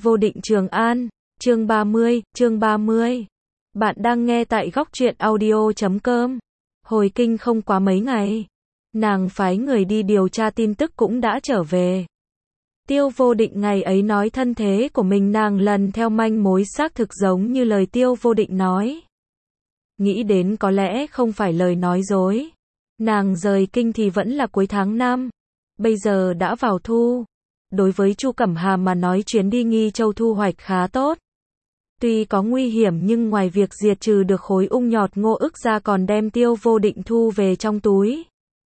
Vô định Trường An, chương 30. Bạn đang nghe tại góc truyện audio.com. Hồi kinh không quá mấy ngày, nàng phái người đi điều tra tin tức cũng đã trở về. Tiêu Vô Định ngày ấy nói thân thế của mình nàng lần theo manh mối xác thực giống như lời Tiêu Vô Định nói. Nghĩ đến có lẽ không phải lời nói dối. Nàng rời kinh thì vẫn là cuối tháng 5. Bây giờ đã vào thu. Đối với Chu Cẩm Hà mà nói chuyến đi Nghi Châu thu hoạch khá tốt. Tuy có nguy hiểm nhưng ngoài việc diệt trừ được khối ung nhọt Ngô Ức ra còn đem Tiêu Vô Định thu về trong túi.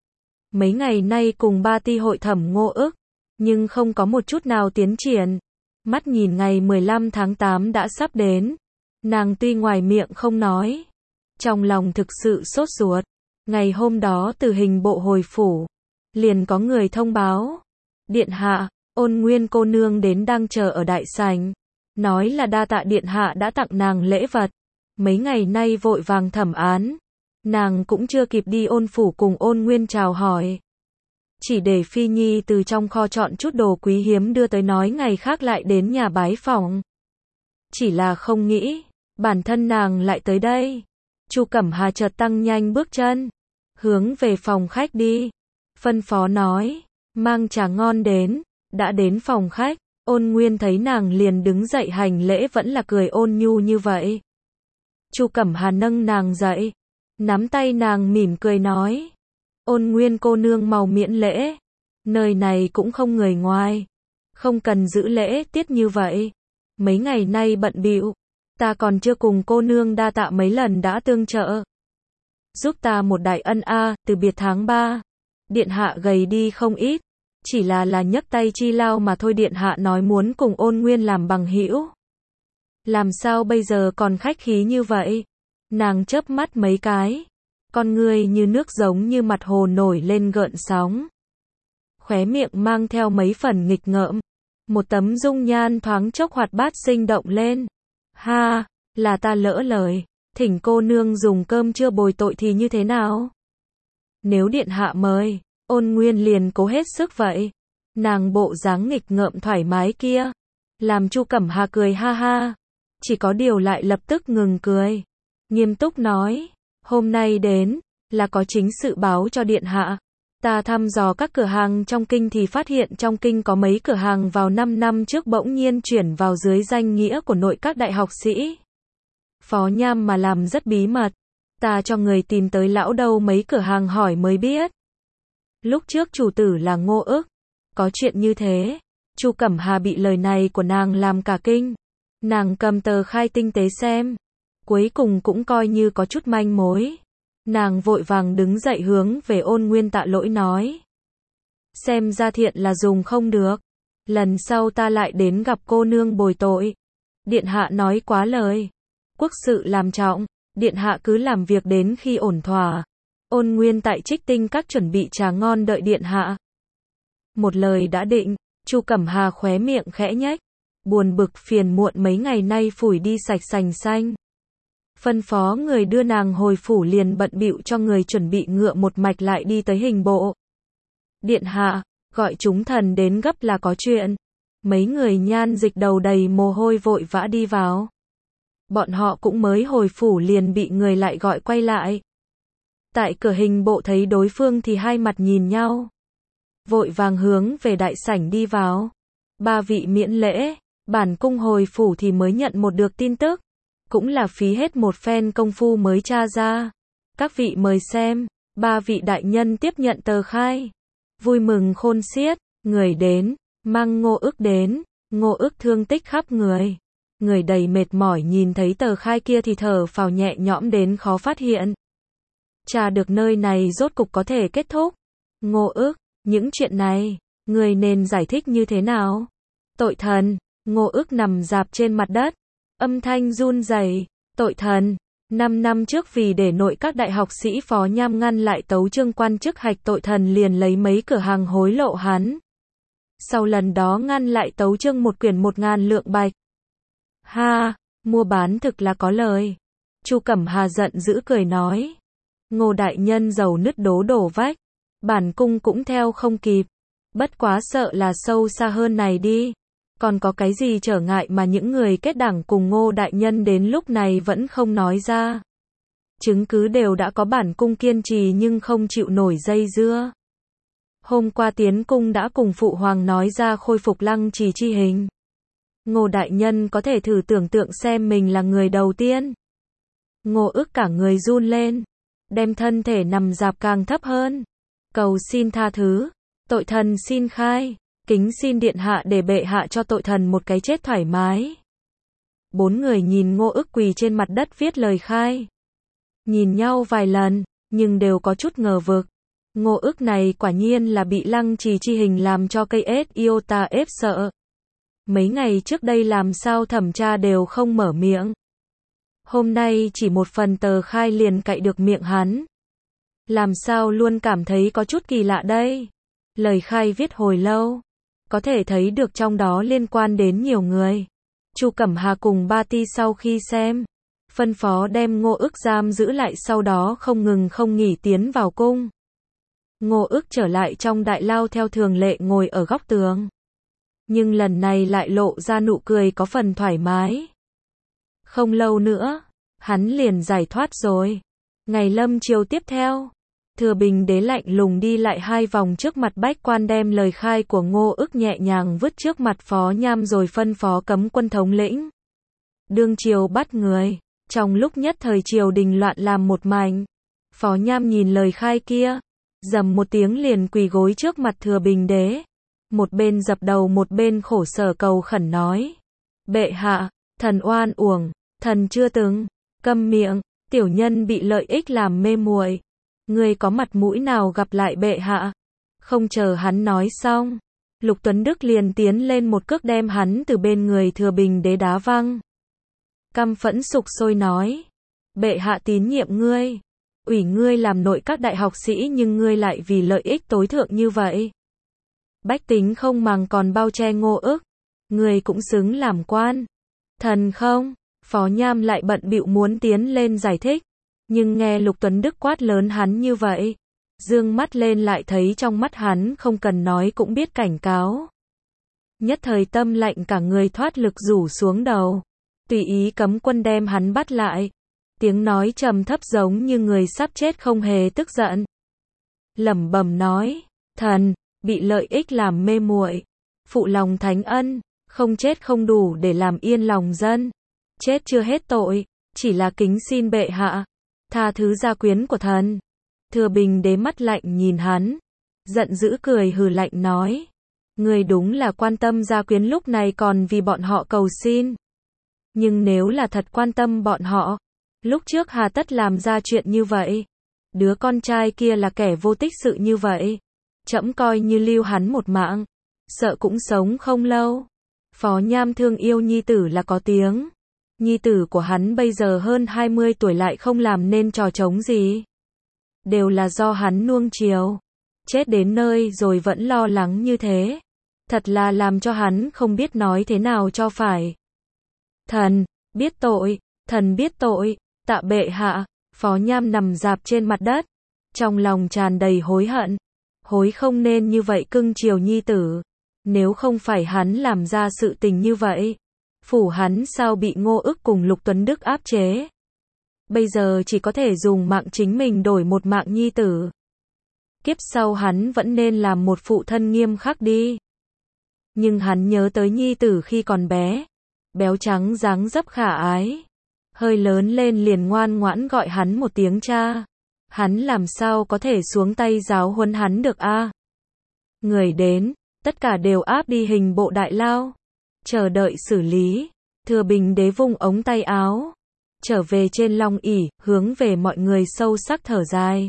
Mấy ngày nay cùng ba ti hội thẩm Ngô Ức, nhưng không có một chút nào tiến triển. Mắt nhìn ngày 15 tháng 8 đã sắp đến. Nàng tuy ngoài miệng không nói, trong lòng thực sự sốt ruột. Ngày hôm đó từ hình bộ hồi phủ, liền có người thông báo. Điện hạ, Ôn Nguyên cô nương đến đang chờ ở đại sảnh. Nói là đa tạ điện hạ đã tặng nàng lễ vật. Mấy ngày nay vội vàng thẩm án. Nàng cũng chưa kịp đi Ôn phủ cùng Ôn Nguyên chào hỏi. Chỉ để Phi Nhi từ trong kho chọn chút đồ quý hiếm đưa tới nói ngày khác lại đến nhà bái phỏng. Chỉ là không nghĩ, bản thân nàng lại tới đây. Chu Cẩm Hà chợt tăng nhanh bước chân, hướng về phòng khách đi. Phân phó nói, mang trà ngon đến. Đã đến phòng khách, Ôn Nguyên thấy nàng liền đứng dậy hành lễ vẫn là cười ôn nhu như vậy. Chu Cẩm Hà nâng nàng dậy, nắm tay nàng mỉm cười nói. Ôn Nguyên cô nương mau miễn lễ. Nơi này cũng không người ngoài. Không cần giữ lễ tiết như vậy. Mấy ngày nay bận bịu, ta còn chưa cùng cô nương đa tạ mấy lần đã tương trợ. Giúp ta một đại ân a, từ biệt tháng 3. Điện hạ gầy đi không ít. Chỉ là nhấc tay chi lao mà thôi. Điện hạ nói muốn cùng Ôn Nguyên làm bằng hữu. Làm sao bây giờ còn khách khí như vậy? Nàng chớp mắt mấy cái. Con ngươi như nước giống như mặt hồ nổi lên gợn sóng. Khóe miệng mang theo mấy phần nghịch ngợm. Một tấm dung nhan thoáng chốc hoạt bát sinh động lên. Ha, là ta lỡ lời. Thỉnh cô nương dùng cơm trưa bồi tội thì như thế nào? Nếu điện hạ mời, Ôn Nguyên liền cố hết sức vậy. Nàng bộ dáng nghịch ngợm thoải mái kia, làm Chu Cẩm Hà cười ha ha. Chỉ có điều lại lập tức ngừng cười. Nghiêm túc nói, hôm nay đến, là có chính sự báo cho điện hạ. Ta thăm dò các cửa hàng trong kinh thì phát hiện trong kinh có mấy cửa hàng vào 5 năm trước bỗng nhiên chuyển vào dưới danh nghĩa của nội các đại học sĩ. Phó Nham mà làm rất bí mật. Ta cho người tìm tới lão đâu mấy cửa hàng hỏi mới biết. Lúc trước chủ tử là Ngô Ức. Có chuyện như thế. Chu Cẩm Hà bị lời này của nàng làm cả kinh. Nàng cầm tờ khai tinh tế xem. Cuối cùng cũng coi như có chút manh mối. Nàng vội vàng đứng dậy hướng về Ôn Nguyên tạ lỗi nói. Xem ra thiện là dùng không được. Lần sau ta lại đến gặp cô nương bồi tội. Điện hạ nói quá lời. Quốc sự làm trọng. Điện hạ cứ làm việc đến khi ổn thỏa. Ôn Nguyên tại Trích Tinh các chuẩn bị trà ngon đợi điện hạ. Một lời đã định. Chu Cẩm Hà khóe miệng khẽ nhếch. Buồn bực phiền muộn mấy ngày nay phủi đi sạch sành xanh. Phân phó người đưa nàng hồi phủ liền bận bịu cho người chuẩn bị ngựa một mạch lại đi tới hình bộ. Điện hạ, gọi chúng thần đến gấp là có chuyện. Mấy người Nhan Dịch đầu đầy mồ hôi vội vã đi vào. Bọn họ cũng mới hồi phủ liền bị người lại gọi quay lại. Tại cửa hình bộ thấy đối phương thì hai mặt nhìn nhau. Vội vàng hướng về đại sảnh đi vào. Ba vị miễn lễ, bản cung hồi phủ thì mới nhận một được tin tức. Cũng là phí hết một phen công phu mới tra ra. Các vị mời xem. Ba vị đại nhân tiếp nhận tờ khai. Vui mừng khôn xiết. Người đến, mang Ngô Ức đến. Ngô Ức thương tích khắp người. Người đầy mệt mỏi nhìn thấy tờ khai kia thì thở phào nhẹ nhõm đến khó phát hiện. Tra được nơi này rốt cục có thể kết thúc. Ngô Ức, những chuyện này, người nên giải thích như thế nào? Tội thần. Ngô Ức nằm rạp trên mặt đất. Âm thanh run rẩy. Tội thần. 5 năm trước vì để nội các đại học sĩ Phó Nham ngăn lại tấu chương quan chức hạch tội thần liền lấy mấy cửa hàng hối lộ hắn. Sau lần đó ngăn lại tấu chương một quyển 1.000 lượng bạch. Ha, mua bán thực là có lời. Chu Cẩm Hà giận dữ cười nói. Ngô đại nhân giàu nứt đổ vách. Bản cung cũng theo không kịp. Bất quá sợ là sâu xa hơn này đi. Còn có cái gì trở ngại mà những người kết đảng cùng Ngô Đại Nhân đến lúc này vẫn không nói ra? Chứng cứ đều đã có, bản cung kiên trì nhưng không chịu nổi dây dưa. Hôm qua tiến cung đã cùng Phụ Hoàng nói ra khôi phục Lăng Trì chi hình. Ngô Đại Nhân có thể thử tưởng tượng xem mình là người đầu tiên. Ngô Ức cả người run lên, đem thân thể nằm dạp càng thấp hơn. Cầu xin tha thứ, tội thần xin khai, kính xin điện hạ để bệ hạ cho tội thần một cái chết thoải mái. Bốn người nhìn Ngô Ức quỳ trên mặt đất viết lời khai. Nhìn nhau vài lần, nhưng đều có chút ngờ vực. Ngô Ức này quả nhiên là bị Lăng Trì chi hình làm cho cây ết iota ép sợ. Mấy ngày trước đây làm sao thẩm tra đều không mở miệng. Hôm nay chỉ một phần tờ khai liền cậy được miệng hắn. Làm sao luôn cảm thấy có chút kỳ lạ đây. Lời khai viết hồi lâu, có thể thấy được trong đó liên quan đến nhiều người. Chu Cẩm Hà cùng Ba Ti sau khi xem, phân phó đem Ngô Ức giam giữ lại, sau đó không ngừng không nghỉ tiến vào cung. Ngô Ức trở lại trong đại lao theo thường lệ ngồi ở góc tường. Nhưng lần này lại lộ ra nụ cười có phần thoải mái. Không lâu nữa, hắn liền giải thoát rồi. Ngày lâm chiều tiếp theo, Thừa Bình Đế lạnh lùng đi lại 2 vòng trước mặt bách quan, đem lời khai của Ngô Ức nhẹ nhàng vứt trước mặt Phó Nham rồi phân phó cấm quân thống lĩnh. Đương triều bắt người, trong lúc nhất thời triều đình loạn làm một mảnh. Phó Nham nhìn lời khai kia, rầm một tiếng liền quỳ gối trước mặt Thừa Bình Đế. Một bên dập đầu một bên khổ sở cầu khẩn nói. Bệ hạ, thần oan uổng, thần chưa từng, câm miệng, tiểu nhân bị lợi ích làm mê muội. Ngươi có mặt mũi nào gặp lại bệ hạ? Không chờ hắn nói xong, Lục Tuấn Đức liền tiến lên một cước đem hắn từ bên người Thừa Bình Đế đá văng. Căm phẫn sục sôi nói. Bệ hạ tín nhiệm ngươi, ủy ngươi làm nội các đại học sĩ, nhưng ngươi lại vì lợi ích tối thượng như vậy. Bách tính không màng còn bao che Ngô Ức, ngươi cũng xứng làm quan. Thần không, Phó Nham lại bận bịu muốn tiến lên giải thích, nhưng nghe Lục Tuấn Đức quát lớn hắn như vậy, dương mắt lên lại thấy trong mắt hắn không cần nói cũng biết cảnh cáo. Nhất thời tâm lạnh cả người thoát lực rủ xuống đầu, tùy ý cấm quân đem hắn bắt lại. Tiếng nói trầm thấp giống như người sắp chết, không hề tức giận. Lẩm bẩm nói, thần bị lợi ích làm mê muội, phụ lòng thánh ân, không chết không đủ để làm yên lòng dân. Chết chưa hết tội, chỉ là kính xin bệ hạ tha thứ gia quyến của thần. Thừa Bình Đế mắt lạnh nhìn hắn, giận dữ cười hừ lạnh nói. Người đúng là quan tâm gia quyến, lúc này còn vì bọn họ cầu xin. Nhưng nếu là thật quan tâm bọn họ, lúc trước hà tất làm ra chuyện như vậy. Đứa con trai kia là kẻ vô tích sự như vậy, trẫm coi như lưu hắn một mạng, sợ cũng sống không lâu. Phó Nham thương yêu nhi tử là có tiếng. Nhi tử của hắn bây giờ hơn 20 tuổi lại không làm nên trò trống gì. Đều là do hắn nuông chiều. Chết đến nơi rồi vẫn lo lắng như thế. Thật là làm cho hắn không biết nói thế nào cho phải. Thần biết tội, thần biết tội, tạ bệ hạ. Phó Nham nằm dạp trên mặt đất, trong lòng tràn đầy hối hận. Hối không nên như vậy cưng chiều nhi tử. Nếu không phải hắn làm ra sự tình như vậy, phủ hắn sao bị Ngô Ức cùng Lục Tuấn Đức áp chế. Bây giờ chỉ có thể dùng mạng chính mình đổi một mạng nhi tử. Kiếp sau hắn vẫn nên làm một phụ thân nghiêm khắc đi. Nhưng hắn nhớ tới nhi tử khi còn bé, béo trắng dáng dấp khả ái. Hơi lớn lên liền ngoan ngoãn gọi hắn một tiếng cha. Hắn làm sao có thể xuống tay giáo huấn hắn được a? Người đến, tất cả đều áp đi hình bộ đại lao, chờ đợi xử lý. Thừa Bình Đế vung ống tay áo, trở về trên long ỷ, hướng về mọi người sâu sắc thở dài.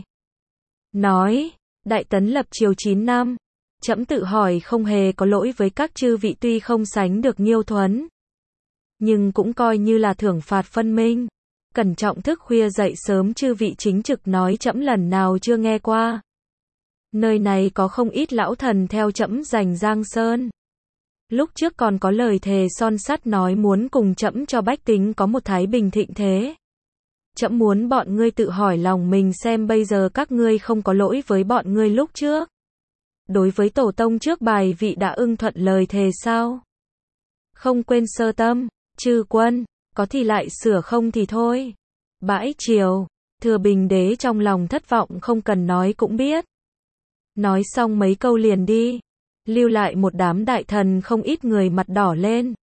Nói, Đại Tấn lập triều 9 năm, trẫm tự hỏi không hề có lỗi với các chư vị, tuy không sánh được Nhiêu Thuấn, nhưng cũng coi như là thưởng phạt phân minh. Cẩn trọng thức khuya dậy sớm, chư vị chính trực nói trẫm lần nào chưa nghe qua. Nơi này có không ít lão thần theo trẫm giành Giang Sơn. Lúc trước còn có lời thề son sắt nói muốn cùng trẫm cho bách tính có một thái bình thịnh thế. Trẫm muốn bọn ngươi tự hỏi lòng mình xem bây giờ các ngươi không có lỗi với bọn ngươi lúc trước. Đối với tổ tông trước bài vị đã ưng thuận lời thề sao? Không quên sơ tâm, chư quân, có thì lại sửa không thì thôi. Bãi triều, Thừa Bình Đế trong lòng thất vọng không cần nói cũng biết. Nói xong mấy câu liền đi, lưu lại một đám đại thần không ít người mặt đỏ lên.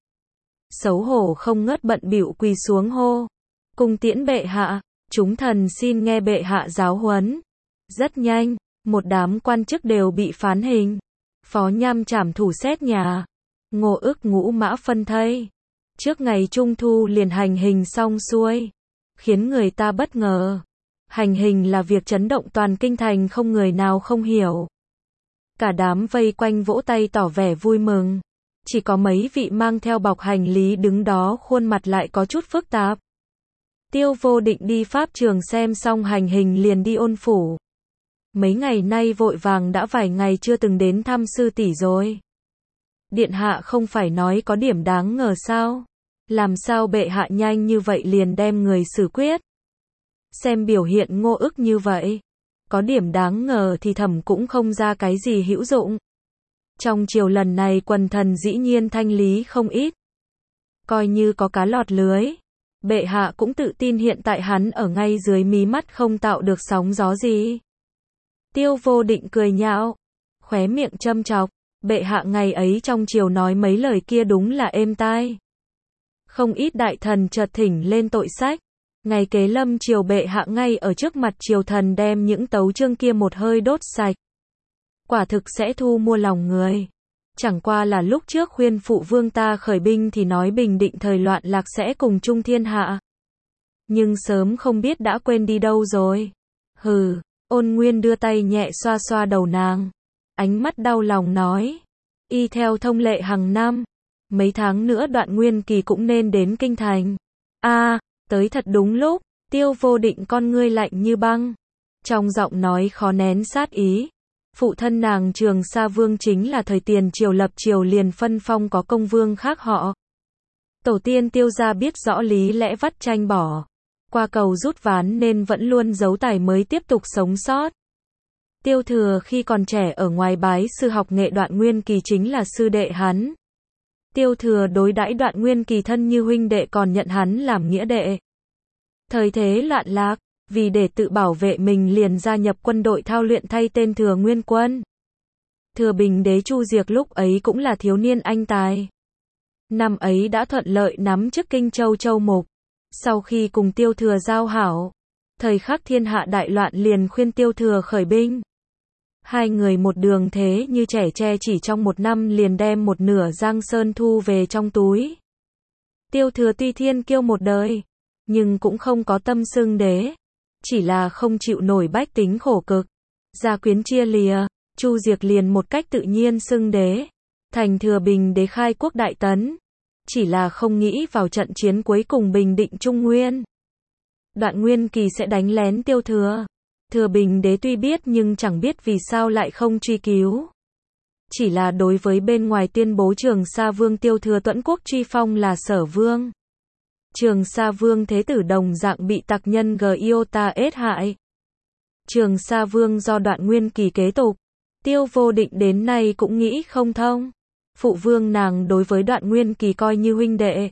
Xấu hổ không ngớt bận bịu quỳ xuống hô. Cung tiễn bệ hạ, chúng thần xin nghe bệ hạ giáo huấn. Rất nhanh, một đám quan chức đều bị phán hình. Phó Nham trảm thủ xét nhà. Ngô Ức ngũ mã phân thây. Trước ngày Trung Thu liền hành hình xong xuôi. Khiến người ta bất ngờ. Hành hình là việc chấn động toàn kinh thành không người nào không hiểu. Cả đám vây quanh vỗ tay tỏ vẻ vui mừng. Chỉ có mấy vị mang theo bọc hành lý đứng đó khuôn mặt lại có chút phức tạp. Tiêu Vô Định đi pháp trường xem xong hành hình liền đi Ôn phủ. Mấy ngày nay vội vàng đã vài ngày chưa từng đến thăm sư tỷ rồi. Điện hạ không phải nói có điểm đáng ngờ sao? Làm sao bệ hạ nhanh như vậy liền đem người xử quyết? Xem biểu hiện Ngô Ức như vậy, có điểm đáng ngờ thì thẩm cũng không ra cái gì hữu dụng. Trong triều lần này quần thần dĩ nhiên thanh lý không ít. Coi như có cá lọt lưới. Bệ hạ cũng tự tin hiện tại hắn ở ngay dưới mí mắt không tạo được sóng gió gì. Tiêu Vô Định cười nhạo, khóe miệng châm chọc. Bệ hạ ngày ấy trong triều nói mấy lời kia đúng là êm tai. Không ít đại thần chợt thỉnh lên tội sách. Ngày kế lâm triều bệ hạ ngay ở trước mặt triều thần đem những tấu chương kia một hơi đốt sạch. Quả thực sẽ thu mua lòng người. Chẳng qua là lúc trước khuyên phụ vương ta khởi binh thì nói bình định thời loạn lạc sẽ cùng chung thiên hạ. Nhưng sớm không biết đã quên đi đâu rồi. Hừ, Ôn Nguyên đưa tay nhẹ xoa xoa đầu nàng. Ánh mắt đau lòng nói. Y theo thông lệ hàng năm. Mấy tháng nữa Đoạn Nguyên Kỳ cũng nên đến kinh thành. Tới thật đúng lúc. Tiêu Vô Định con ngươi lạnh như băng. Trong giọng nói khó nén sát ý. Phụ thân nàng Trường Sa Vương chính là thời tiền triều lập triều liền phân phong có công vương khác họ. Tổ tiên Tiêu gia biết rõ lý lẽ vắt tranh bỏ. Qua cầu rút ván nên vẫn luôn giấu tài mới tiếp tục sống sót. Tiêu Thừa khi còn trẻ ở ngoài bái sư học nghệ Đoạn Nguyên Kỳ chính là sư đệ hắn. Tiêu Thừa đối đãi Đoạn Nguyên Kỳ thân như huynh đệ còn nhận hắn làm nghĩa đệ. Thời thế loạn lạc, vì để tự bảo vệ mình liền gia nhập quân đội thao luyện thay tên Thừa Nguyên Quân. Thừa Bình Đế Chu Diệc lúc ấy cũng là thiếu niên anh tài. Năm ấy đã thuận lợi nắm chức Kinh Châu Châu Mục. Sau khi cùng Tiêu Thừa giao hảo, thời khắc thiên hạ đại loạn liền khuyên Tiêu Thừa khởi binh. Hai người một đường thế như trẻ tre chỉ trong một năm liền đem một nửa Giang Sơn thu về trong túi. Tiêu Thừa tuy thiên kiêu một đời, nhưng cũng không có tâm xưng đế. Chỉ là không chịu nổi bách tính khổ cực. Gia quyến chia lìa, Chu Diệc liền một cách tự nhiên xưng đế. Thành Thừa Bình Đế khai quốc đại tấn. Chỉ là không nghĩ vào trận chiến cuối cùng bình định Trung Nguyên. Đoạn Nguyên Kỳ sẽ đánh lén Tiêu Thừa. Thừa Bình Đế tuy biết nhưng chẳng biết vì sao lại không truy cứu. Chỉ là đối với bên ngoài tuyên bố Trường Sa Vương Tiêu Thừa Tuẫn Quốc truy phong là Sở Vương. Trường Sa Vương thế tử đồng dạng bị tặc nhân Giota ết hại. Trường Sa Vương do Đoạn Nguyên Kỳ kế tục. Tiêu Vô Định đến nay cũng nghĩ không thông. Phụ vương nàng đối với Đoạn Nguyên Kỳ coi như huynh đệ.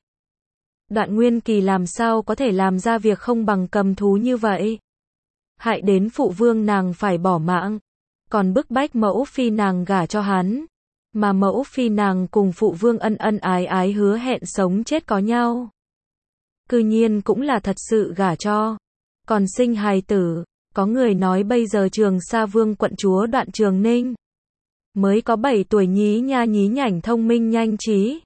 Đoạn Nguyên Kỳ làm sao có thể làm ra việc không bằng cầm thú như vậy. Hại đến phụ vương nàng phải bỏ mạng. Còn bức bách mẫu phi nàng gả cho hắn. Mà mẫu phi nàng cùng phụ vương ân ân ái ái hứa hẹn sống chết có nhau. Cư nhiên cũng là thật sự gả cho. Còn sinh hài tử. Có người nói bây giờ Trường Sa Vương quận chúa Đoạn Trường Ninh. Mới có 7 tuổi nhí nha nhí nhảnh thông minh nhanh trí.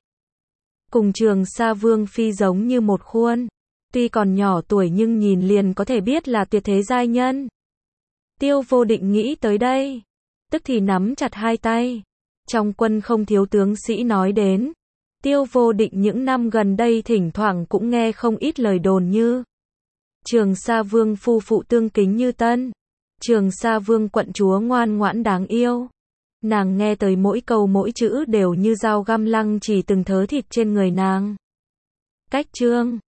Cùng Trường Sa Vương phi giống như một khuôn. Tuy còn nhỏ tuổi nhưng nhìn liền có thể biết là tuyệt thế giai nhân. Tiêu Vô Định nghĩ tới đây. Tức thì nắm chặt hai tay. Trong quân không thiếu tướng sĩ nói đến. Tiêu Vô Định những năm gần đây thỉnh thoảng cũng nghe không ít lời đồn như. Trường Sa Vương phu phụ tương kính như tân. Trường Sa Vương quận chúa ngoan ngoãn đáng yêu. Nàng nghe tới mỗi câu mỗi chữ đều như dao găm lăng chỉ từng thớ thịt trên người nàng. Cách chương